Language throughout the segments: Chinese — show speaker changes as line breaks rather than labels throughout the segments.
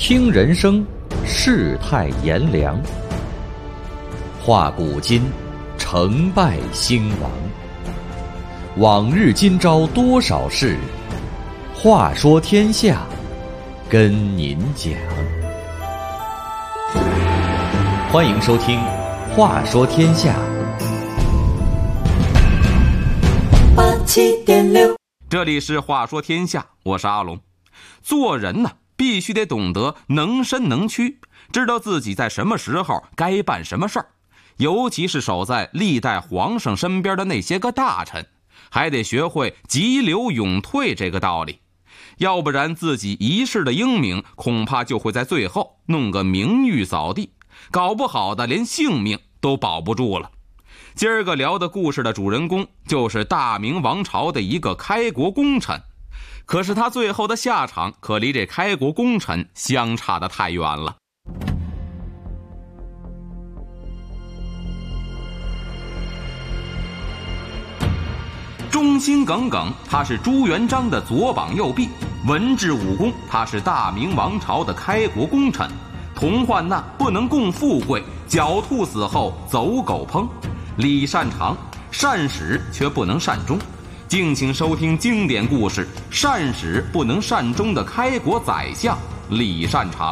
听人生，世态炎凉，话古今，成败兴亡。往日今朝多少事，话说天下，跟您讲。欢迎收听《话说天下》
87.6，
这里是话说天下，我是阿龙。做人呢，必须得懂得能伸能屈，知道自己在什么时候该办什么事儿。尤其是守在历代皇上身边的那些个大臣，还得学会急流勇退这个道理，要不然自己一世的英名恐怕就会在最后弄个名誉扫地，搞不好的连性命都保不住了。今儿个聊的故事的主人公就是大明王朝的一个开国功臣，可是他最后的下场可离这开国功臣相差得太远了。忠心耿耿，他是朱元璋的左膀右臂；文治武功，他是大明王朝的开国功臣。同患难不能共富贵，狡兔死后走狗烹。李善长，善始却不能善终。敬请收听经典故事《善始不能善终的开国宰相李善长》。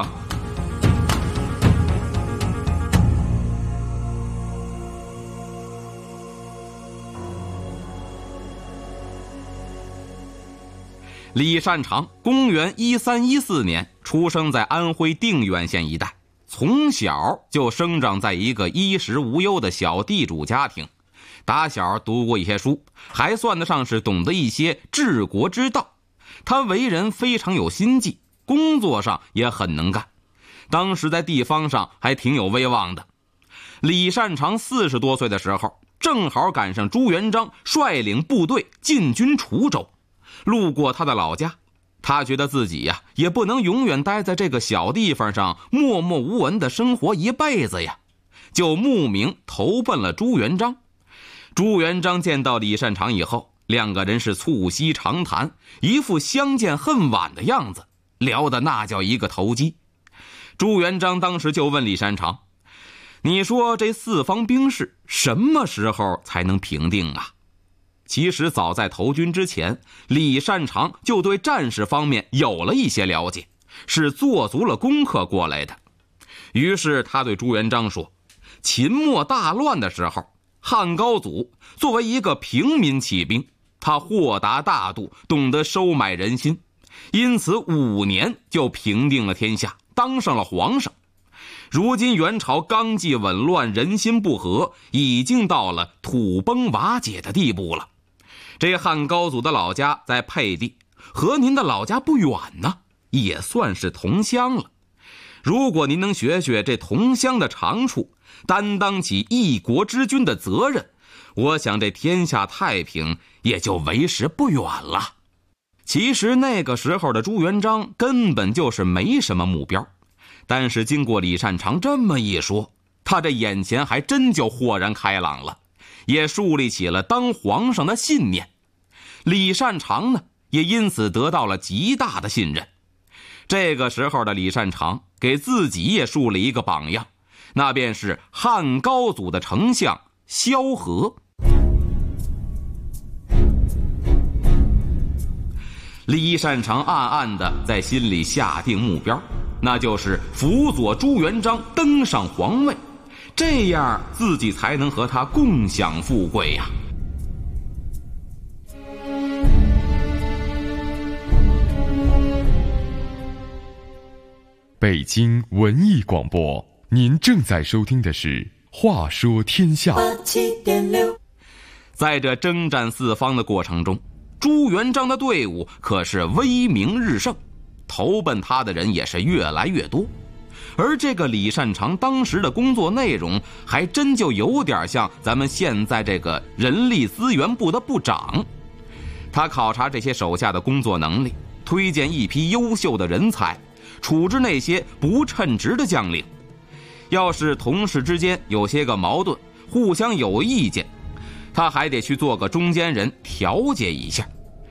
李善长公元1314年出生在安徽定远县一带，从小就生长在一个衣食无忧的小地主家庭，打小读过一些书，还算得上是懂得一些治国之道。他为人非常有心计，工作上也很能干，当时在地方上还挺有威望的。李善长40多岁的时候，正好赶上朱元璋率领部队进军滁州，路过他的老家，他觉得自己也不能永远待在这个小地方上默默无闻的生活一辈子呀，就慕名投奔了朱元璋。朱元璋见到李善长以后，两个人是促膝长谈，一副相见恨晚的样子，聊得那叫一个投机。朱元璋当时就问李善长，你说这四方兵事什么时候才能平定啊？其实早在投军之前，李善长就对战事方面有了一些了解，是做足了功课过来的。于是他对朱元璋说，秦末大乱的时候，汉高祖作为一个平民起兵，他豁达大度，懂得收买人心，因此5年就平定了天下，当上了皇上。如今元朝纲纪紊乱，人心不和，已经到了土崩瓦解的地步了。这汉高祖的老家在沛地，和您的老家不远呢，也算是同乡了。如果您能学学这同乡的长处，担当起一国之君的责任，我想这天下太平也就为时不远了。其实那个时候的朱元璋根本就是没什么目标，但是经过李善长这么一说，他这眼前还真就豁然开朗了，也树立起了当皇上的信念。李善长呢，也因此得到了极大的信任。这个时候的李善长给自己也树了一个榜样，那便是汉高祖的丞相萧何。李善长暗暗地在心里下定目标，那就是辅佐朱元璋登上皇位，这样自己才能和他共享富贵呀。
北京文艺广播，您正在收听的是《话说天下》。
87.6，
在这征战四方的过程中，朱元璋的队伍可是威名日盛，投奔他的人也是越来越多。而这个李善长当时的工作内容还真就有点像咱们现在这个人力资源部的部长。他考察这些手下的工作能力，推荐一批优秀的人才，处置那些不称职的将领。要是同事之间有些个矛盾，互相有意见，他还得去做个中间人，调解一下。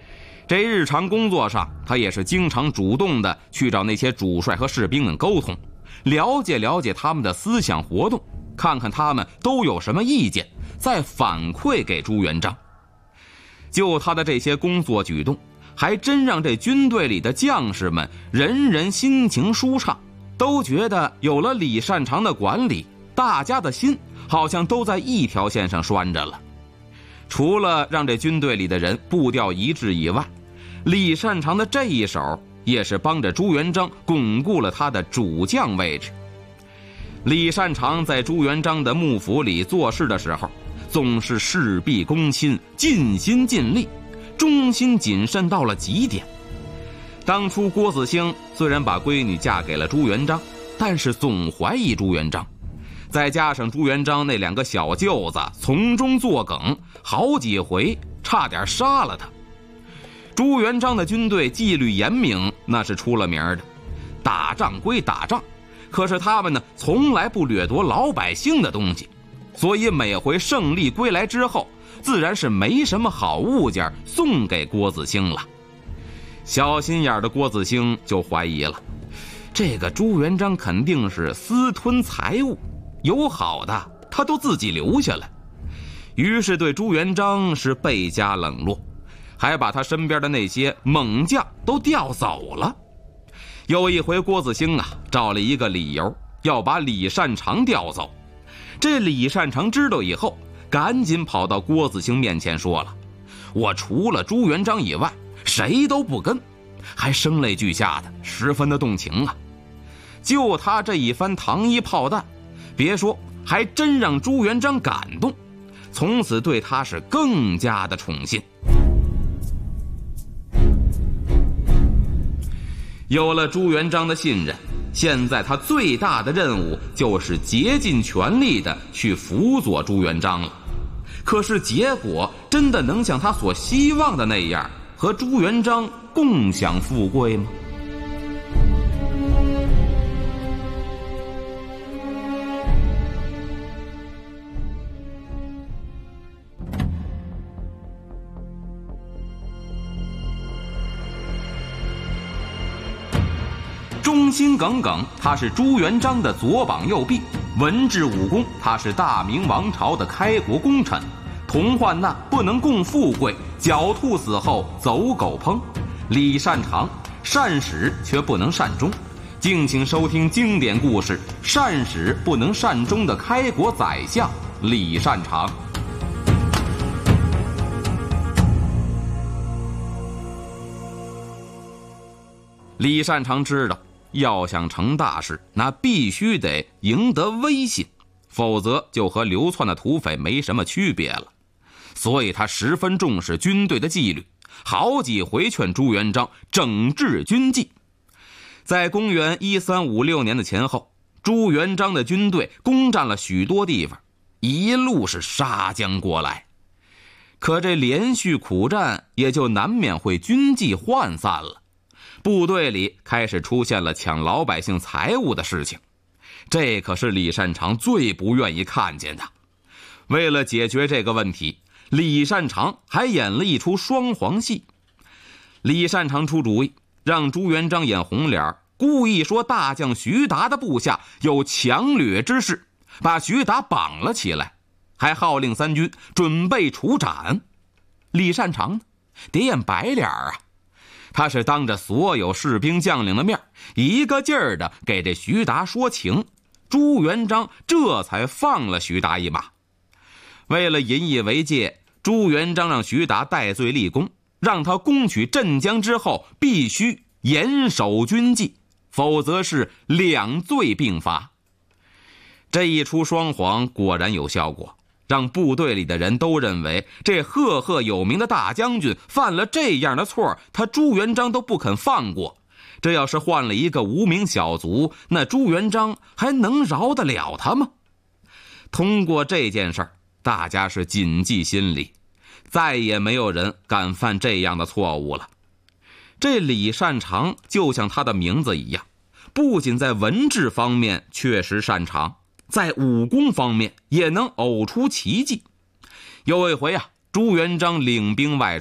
这日常工作上，他也是经常主动的去找那些主帅和士兵们沟通，了解了解他们的思想活动，看看他们都有什么意见，再反馈给朱元璋。就他的这些工作举动，还真让这军队里的将士们人人心情舒畅，都觉得有了李善长的管理，大家的心好像都在一条线上拴着了。除了让这军队里的人步调一致以外，李善长的这一手也是帮着朱元璋巩固了他的主将位置。李善长在朱元璋的幕府里做事的时候，总是事必躬亲，尽心尽力，忠心谨慎到了极点。当初郭子兴虽然把闺女嫁给了朱元璋，但是总怀疑朱元璋，再加上朱元璋那2个小舅子从中作梗，好几回差点杀了他。朱元璋的军队纪律严明，那是出了名的，打仗归打仗，可是他们呢，从来不掠夺老百姓的东西，所以每回胜利归来之后，自然是没什么好物件送给郭子兴了。小心眼的郭子兴就怀疑了，这个朱元璋肯定是私吞财物，有好的他都自己留下来，于是对朱元璋是倍加冷落，还把他身边的那些猛将都调走了。有一回郭子兴找了一个理由，要把李善长调走。这李善长知道以后，赶紧跑到郭子兴面前说了，我除了朱元璋以外谁都不跟，还声泪俱下的，十分的动情啊。就他这一番糖衣炮弹，别说，还真让朱元璋感动，从此对他是更加的宠信。有了朱元璋的信任，现在他最大的任务就是竭尽全力的去辅佐朱元璋了。可是结果真的能像他所希望的那样，和朱元璋共享富贵吗？忠心耿耿，他是朱元璋的左膀右臂；文治武功，他是大明王朝的开国功臣。同患难不能共富贵，狡兔死后走狗烹。李善长，善始却不能善终。敬请收听经典故事《善始不能善终的开国宰相李善长》。李善长知道，要想成大事，那必须得赢得威信，否则就和流窜的土匪没什么区别了。所以他十分重视军队的纪律，好几回劝朱元璋整治军纪。在公元1356年的前后，朱元璋的军队攻占了许多地方，一路是杀将过来。可这连续苦战，也就难免会军纪涣散了，部队里开始出现了抢老百姓财物的事情，这可是李善长最不愿意看见的。为了解决这个问题，李善长还演了一出双簧戏。李善长出主意，让朱元璋演红脸，故意说大将徐达的部下有强掠之事，把徐达绑了起来，还号令三军准备处斩。李善长呢，得演白脸啊，他是当着所有士兵将领的面，一个劲儿的给这徐达说情，朱元璋这才放了徐达一马。为了引以为戒，朱元璋让徐达戴罪立功，让他攻取镇江之后必须严守军纪，否则是两罪并罚。这一出双簧果然有效果，让部队里的人都认为这赫赫有名的大将军犯了这样的错，他朱元璋都不肯放过。这要是换了一个无名小卒，那朱元璋还能饶得了他吗？通过这件事儿，大家是谨记心里，再也没有人敢犯这样的错误了。这李善长就像他的名字一样，不仅在文治方面确实擅长，在武功方面也能偶出奇迹。有一回朱元璋领兵外出，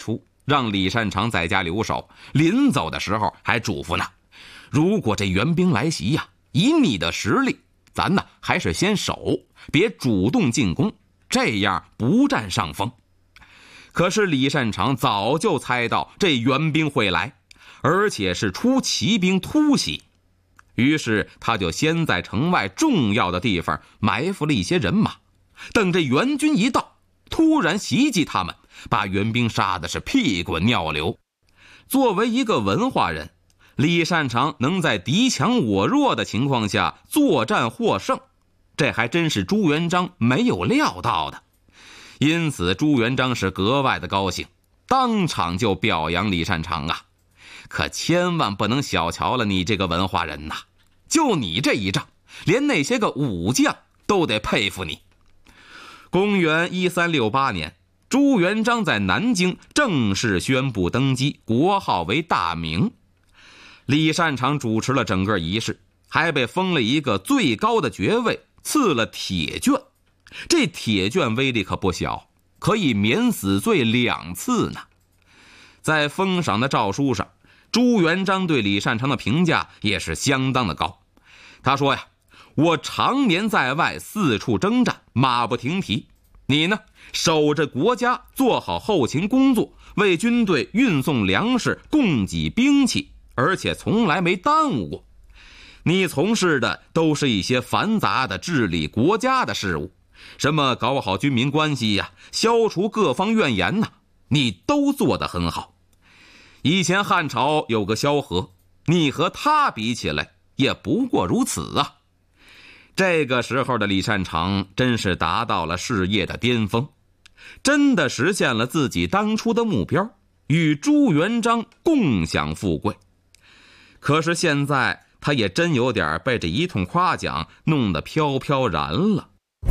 让李善长在家留守，临走的时候还嘱咐呢，如果这援兵来袭呀，以你的实力，咱呢还是先守，别主动进攻，这样不占上风。可是李善长早就猜到这援兵会来，而且是出骑兵突袭，于是他就先在城外重要的地方埋伏了一些人马，等这援军一到，突然袭击他们，把援兵杀的是屁滚尿流。作为一个文化人，李善长能在敌强我弱的情况下作战获胜，这还真是朱元璋没有料到的。因此朱元璋是格外的高兴，当场就表扬李善长啊。可千万不能小瞧了你这个文化人呐，就你这一仗，连那些个武将都得佩服你。公元1368年，朱元璋在南京正式宣布登基，国号为大明。李善长主持了整个仪式，还被封了一个最高的爵位，赐了铁券。这铁券威力可不小，可以免死罪2次呢。在封赏的诏书上，朱元璋对李善长的评价也是相当的高。他说呀，我常年在外四处征战，马不停蹄，你呢守着国家，做好后勤工作，为军队运送粮食，供给兵器，而且从来没耽误过。你从事的都是一些繁杂的治理国家的事务，什么搞好军民关系呀，消除各方怨言呐，你都做得很好。以前汉朝有个萧何，你和他比起来也不过如此啊。这个时候的李善长真是达到了事业的巅峰，真的实现了自己当初的目标，与朱元璋共享富贵。可是现在他也真有点被这一通夸奖弄得飘飘然了。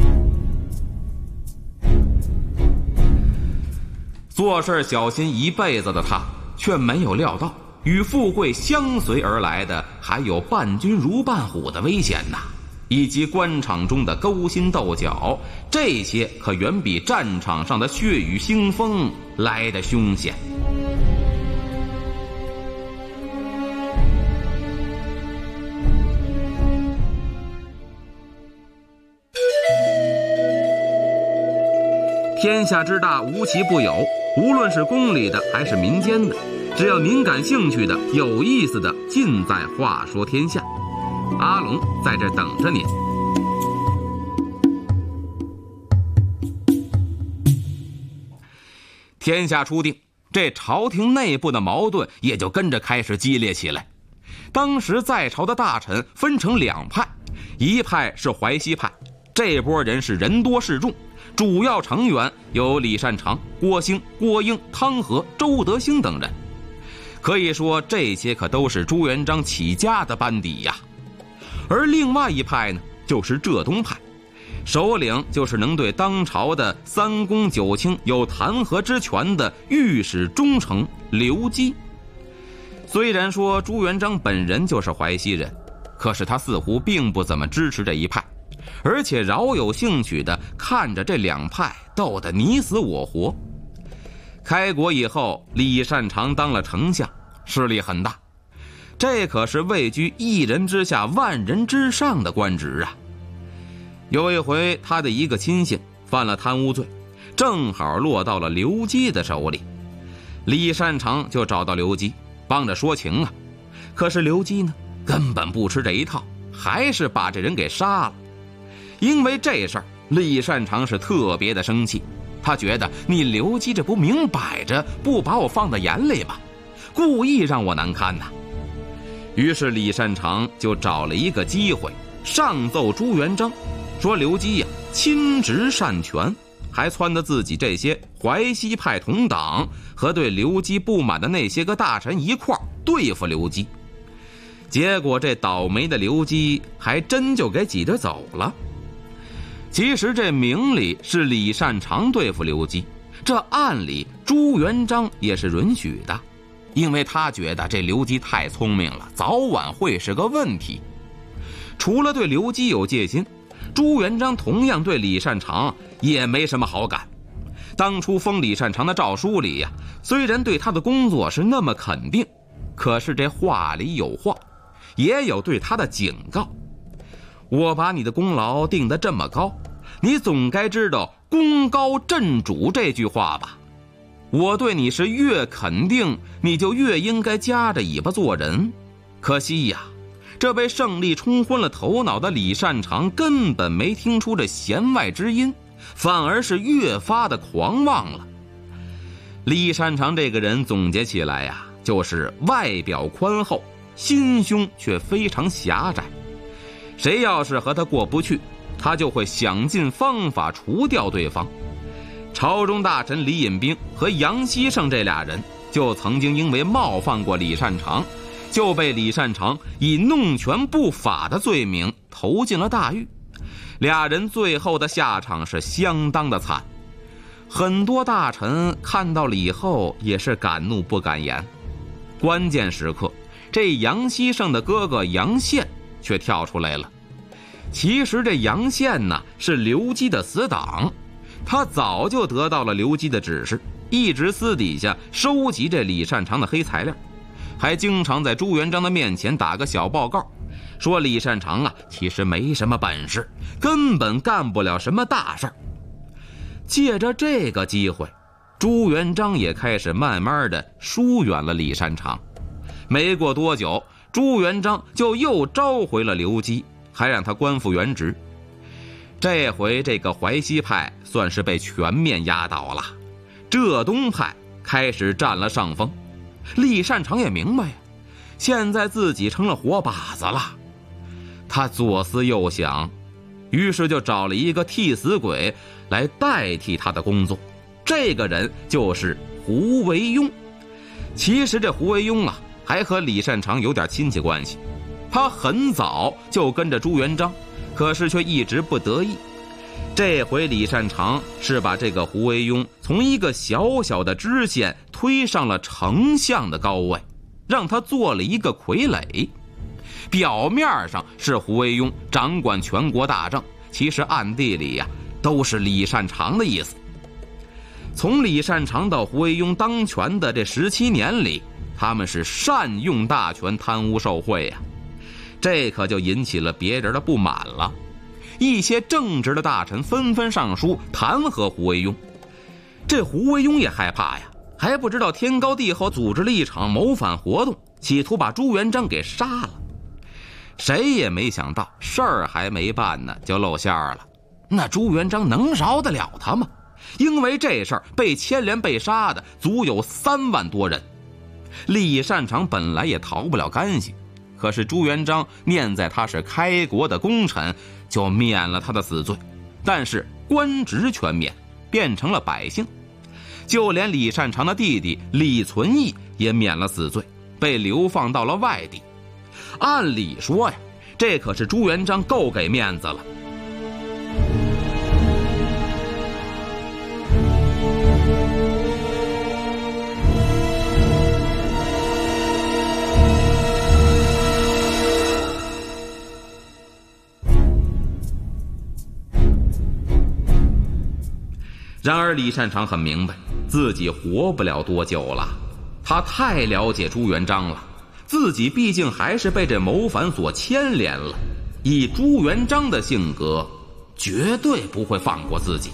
做事小心一辈子的他，却没有料到与富贵相随而来的还有伴君如伴虎的危险呐，以及官场中的勾心斗角，这些可远比战场上的血雨腥风来得凶险。天下之大，无奇不有，无论是宫里的还是民间的，只要您感兴趣的、有意思的，尽在话说天下。阿龙在这等着您。天下初定，这朝廷内部的矛盾也就跟着开始激烈起来。当时在朝的大臣分成2派，一派是淮西派，这波人是人多势众，主要成员有李善长、郭兴、郭英、汤和、周德兴等人，可以说这些可都是朱元璋起家的班底呀。而另外一派呢，就是浙东派，首领就是能对当朝的3公9卿有弹劾之权的御史中丞刘基。虽然说朱元璋本人就是淮西人，可是他似乎并不怎么支持这一派，而且饶有兴趣地看着这2派斗得你死我活。开国以后，李善长当了丞相，势力很大，这可是位居1人之下万人之上的官职啊。有一回他的一个亲信犯了贪污罪，正好落到了刘基的手里，李善长就找到刘基帮着说情啊。可是刘基呢根本不吃这一套，还是把这人给杀了。因为这事儿，李善长是特别的生气，他觉得你刘基这不明摆着不把我放在眼里吗？故意让我难堪呐。于是李善长就找了一个机会上奏朱元璋，说刘基呀亲职擅权，还撺掇自己这些淮西派同党和对刘基不满的那些个大臣一块对付刘基。结果这倒霉的刘基还真就给挤着走了。其实这明里是李善长对付刘基，这暗里朱元璋也是允许的，因为他觉得这刘基太聪明了，早晚会是个问题。除了对刘基有戒心，朱元璋同样对李善长也没什么好感。 当初封李善长的诏书里呀，虽然对他的工作是那么肯定，可是这话里有话，也有对他的警告。我把你的功劳定得这么高，你总该知道功高震主这句话吧？我对你是越肯定，你就越应该夹着尾巴做人。可惜呀，这被胜利冲昏了头脑的李善长根本没听出这弦外之音，反而是越发的狂妄了。李善长这个人总结起来呀，就是外表宽厚，心胸却非常狭窄。谁要是和他过不去，他就会想尽方法除掉对方。朝中大臣李隐冰和杨希圣这俩人就曾经因为冒犯过李善长，就被李善长以弄权不法的罪名投进了大狱。俩人最后的下场是相当的惨，很多大臣看到了以后也是敢怒不敢言。关键时刻，这杨希圣的哥哥杨宪却跳出来了。其实这杨宪呢是刘基的死党，他早就得到了刘基的指示，一直私底下收集这李善长的黑材料，还经常在朱元璋的面前打个小报告，说李善长啊其实没什么本事，根本干不了什么大事儿。借着这个机会，朱元璋也开始慢慢的疏远了李善长。没过多久，朱元璋就又召回了刘基，还让他官复原职。这回这个淮西派算是被全面压倒了，浙东派开始占了上风。李善长也明白呀，现在自己成了活靶子了。他左思右想，于是就找了一个替死鬼来代替他的工作。这个人就是胡惟庸。其实这胡惟庸啊还和李善长有点亲戚关系，他很早就跟着朱元璋，可是却一直不得意。这回李善长是把这个胡惟庸从一个小小的知县推上了丞相的高位，让他做了一个傀儡。表面上是胡惟庸掌管全国大政，其实暗地里呀都是李善长的意思。从李善长到胡惟庸当权的这17年里，他们是善用大权，贪污受贿呀，这可就引起了别人的不满了。一些正直的大臣纷纷上书弹劾胡惟庸，这胡惟庸也害怕呀，还不知道天高地厚，组织了一场谋反活动，企图把朱元璋给杀了。谁也没想到事儿还没办呢就露馅了，那朱元璋能饶得了他吗？因为这事儿被牵连被杀的足有3万多人。李善长本来也逃不了干系，可是朱元璋念在他是开国的功臣，就免了他的死罪，但是官职全免，变成了百姓。就连李善长的弟弟李存义也免了死罪，被流放到了外地。按理说呀，这可是朱元璋够给面子了。然而李善长很明白自己活不了多久了，他太了解朱元璋了，自己毕竟还是被这谋反所牵连了，以朱元璋的性格绝对不会放过自己。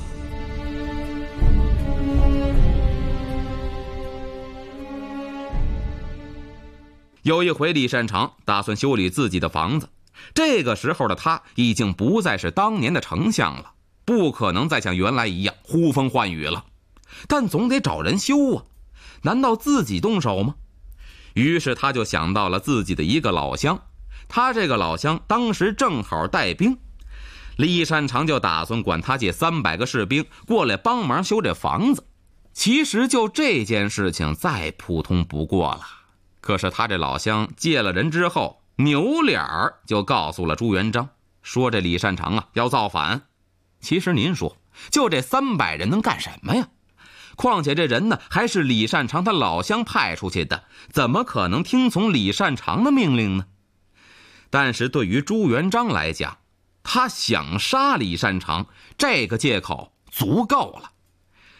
有一回李善长打算修理自己的房子，这个时候的他已经不再是当年的丞相了，不可能再像原来一样呼风唤雨了，但总得找人修啊，难道自己动手吗？于是他就想到了自己的一个老乡，他这个老乡当时正好带兵，李善长就打算管他借300个士兵过来帮忙修这房子。其实就这件事情再普通不过了，可是他这老乡借了人之后，扭脸就告诉了朱元璋，说这李善长啊要造反。其实您说，就这300人能干什么呀？况且这人呢还是李善长他老乡派出去的，怎么可能听从李善长的命令呢？但是对于朱元璋来讲，他想杀李善长这个借口足够了。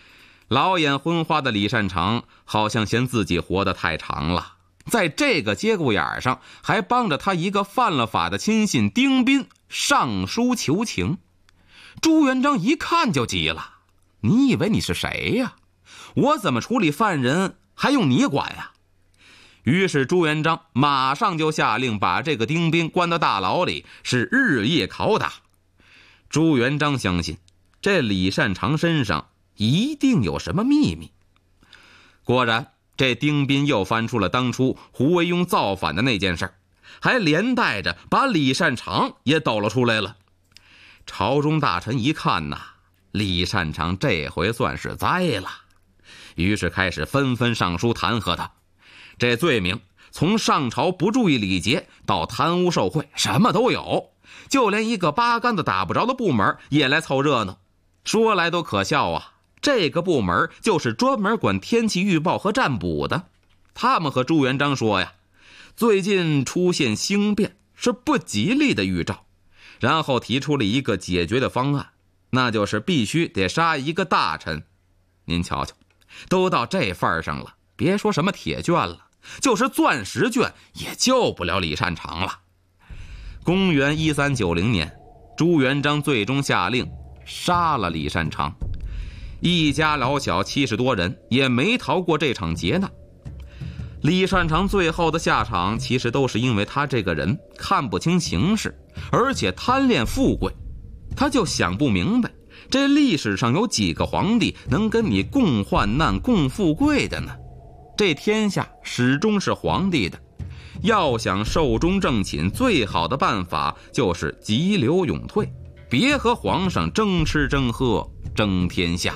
老眼昏花的李善长好像嫌自己活得太长了，在这个节骨眼上还帮着他一个犯了法的亲信丁斌上书求情。朱元璋一看就急了，你以为你是谁呀？我怎么处理犯人还用你管呀？于是朱元璋马上就下令把这个丁斌关到大牢里，是日夜拷打。朱元璋相信这李善长身上一定有什么秘密。果然，这丁斌又翻出了当初胡惟庸造反的那件事，还连带着把李善长也抖了出来了。朝中大臣一看呐，李善长这回算是栽了，于是开始纷纷上书弹劾他。这罪名从上朝不注意礼节到贪污受贿，什么都有，就连一个八竿子打不着的部门也来凑热闹。说来都可笑啊，这个部门就是专门管天气预报和占卜的。他们和朱元璋说呀，最近出现星变，是不吉利的预兆，然后提出了一个解决的方案，那就是必须得杀一个大臣。您瞧瞧，都到这份上了，别说什么铁券了，就是钻石券也救不了李善长了。公元1390年，朱元璋最终下令杀了李善长，一家老小70多人也没逃过这场劫难。李善长最后的下场其实都是因为他这个人看不清形势，而且贪恋富贵。他就想不明白，这历史上有几个皇帝能跟你共患难共富贵的呢？这天下始终是皇帝的，要想寿终正寝，最好的办法就是急流勇退，别和皇上争吃争喝争天下。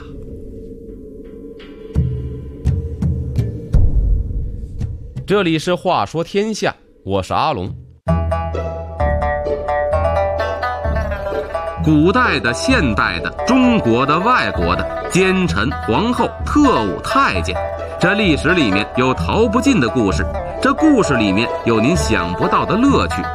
这里是话说天下，我是阿龙。古代的、现代的、中国的、外国的，奸臣、皇后、特务、太监，这历史里面有逃不尽的故事，这故事里面有您想不到的乐趣。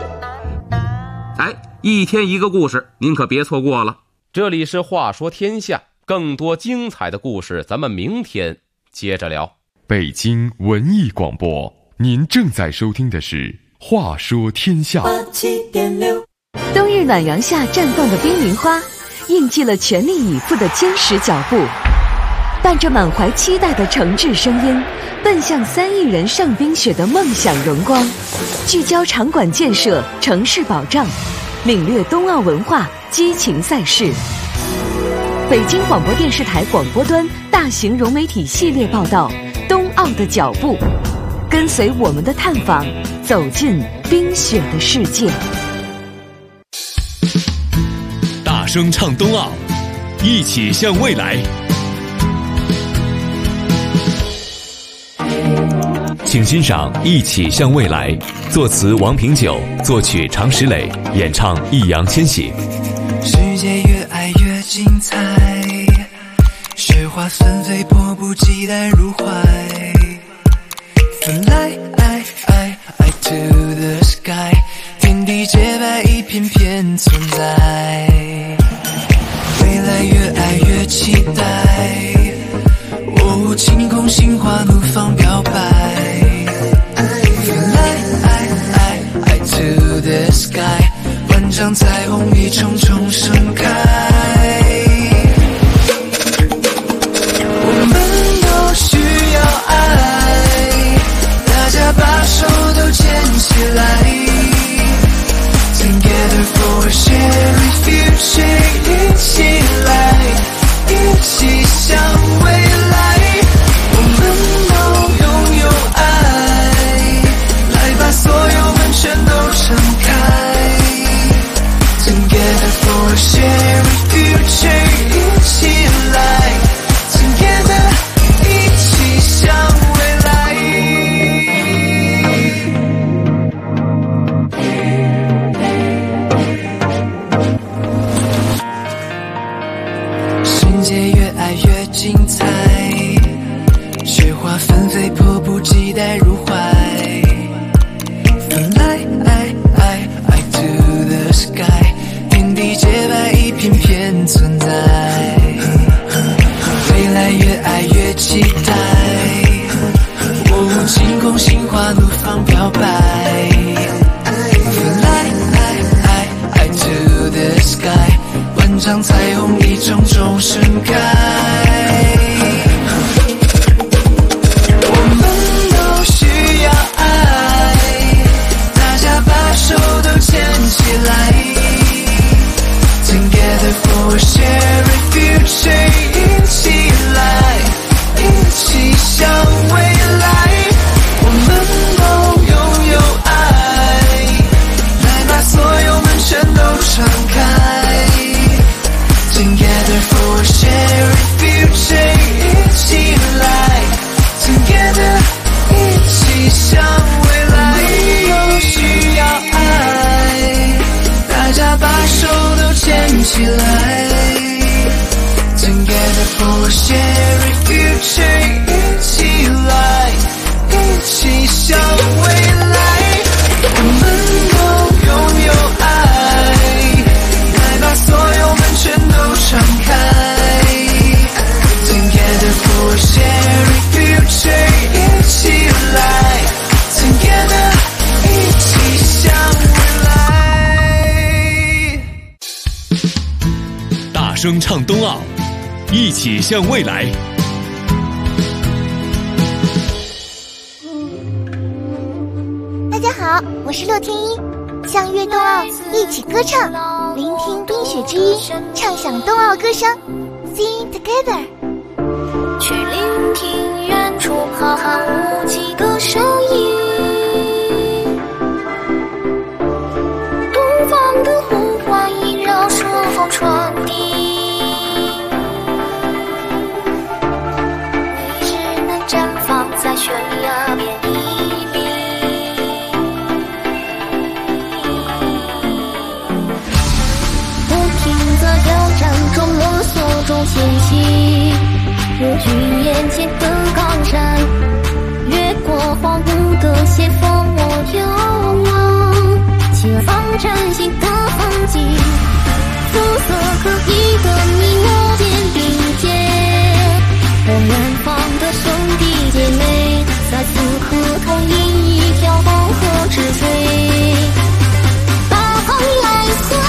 一天一个故事，您可别错过了。这里是话说天下，更多精彩的故事咱们明天接着聊。
北京文艺广播，您正在收听的是话说天下。
冬日暖阳下绽放的冰云花，印记了全力以赴的坚实脚步，伴着满怀期待的诚挚声音，奔向3亿人上冰雪的梦想荣光。聚焦场馆建设、城市保障，领略冬奥文化激情赛事。北京广播电视台广播端大型融媒体系列报道《冬奥的脚步》，跟随我们的探访，走进冰雪的世界。
大声唱冬奥，一起向未来。请欣赏《一起向未来》，作词王平久，作曲常石磊，演唱易烊千玺。
世界越爱越精彩，雪花纷飞，迫不及待入怀。Fly to the sky， 天地洁白，一片片存在。未来越爱越期待，晴空心花怒放表白。Fly to the sky， 万丈彩虹一重重盛开。我们都需要爱，大家把手都牵起来。Together for a shared future， 一起来，一起向未来。我们都拥有爱，来把所有门全都敞开。Together for a shared future， 一起来 Together， 一起向未来。 天空心花怒放表白。Fly to the sky， 万丈彩虹一种种盛开。我们都需要爱，大家把手都牵起来。Together for a shared future， 一起来，一起向未来。我们都拥有爱，来把所有门全都敞开。Together for a shared future， 一起来 ，Together 一起向未来。我们都需要爱，大家把手都牵起来。Together for a shared future， 一起来，一起向未来。我们都拥有爱，来把所有门全都敞开。Together for a shared future， 一起来 ，Together 一起向未来。
大声唱冬奥，一起向未来。
大家好，我是洛天依，向悦冬奥一起歌唱，聆听冰雪之音，畅享冬奥歌声 ，Sing together。
去聆听远处浩瀚无际的声音，东方的呼唤萦绕顺风传递。你只能绽放在悬崖边一笔，不停在挑战中摸索中前行。如君眼前的高山，越过荒芜的斜峰，我眺望前方崭新的风景。肤色各异的你我肩并肩，我远方的兄弟姐妹，在此刻同饮一条黄河之水，大航来色。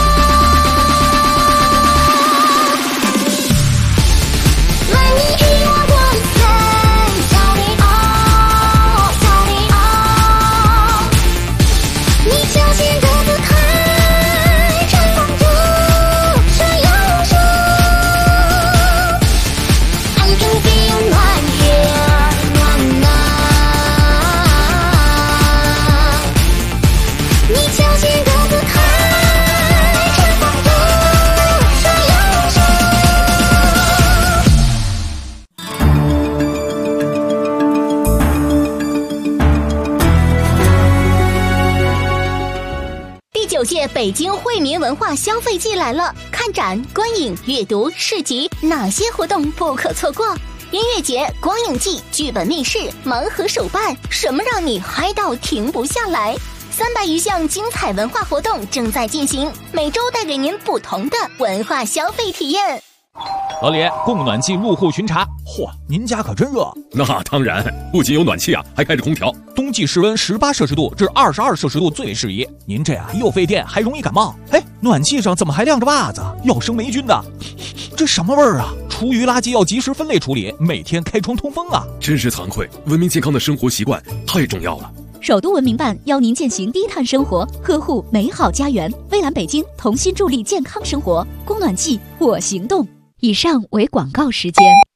9届北京惠民文化消费季来了，看展、观影、阅读、市集，哪些活动不可错过？音乐节、光影季、剧本密室、盲盒手办，什么让你嗨到停不下来？300余项精彩文化活动正在进行，每周带给您不同的文化消费体验。
老李，供暖季入户巡查。嚯，您家可真热。
那当然，不仅有暖气啊，还开着空调。
冬季室温18摄氏度至22摄氏度最适宜。您这又费电，还容易感冒。哎，暖气上怎么还晾着袜子？要生霉菌的。这什么味儿啊？厨余垃圾要及时分类处理，每天开窗通风啊。
真是惭愧，文明健康的生活习惯太重要了。
首都文明办邀您践行低碳生活，呵护美好家园。蔚蓝北京同心助力健康生活，供暖季我行动。以上为广告时间。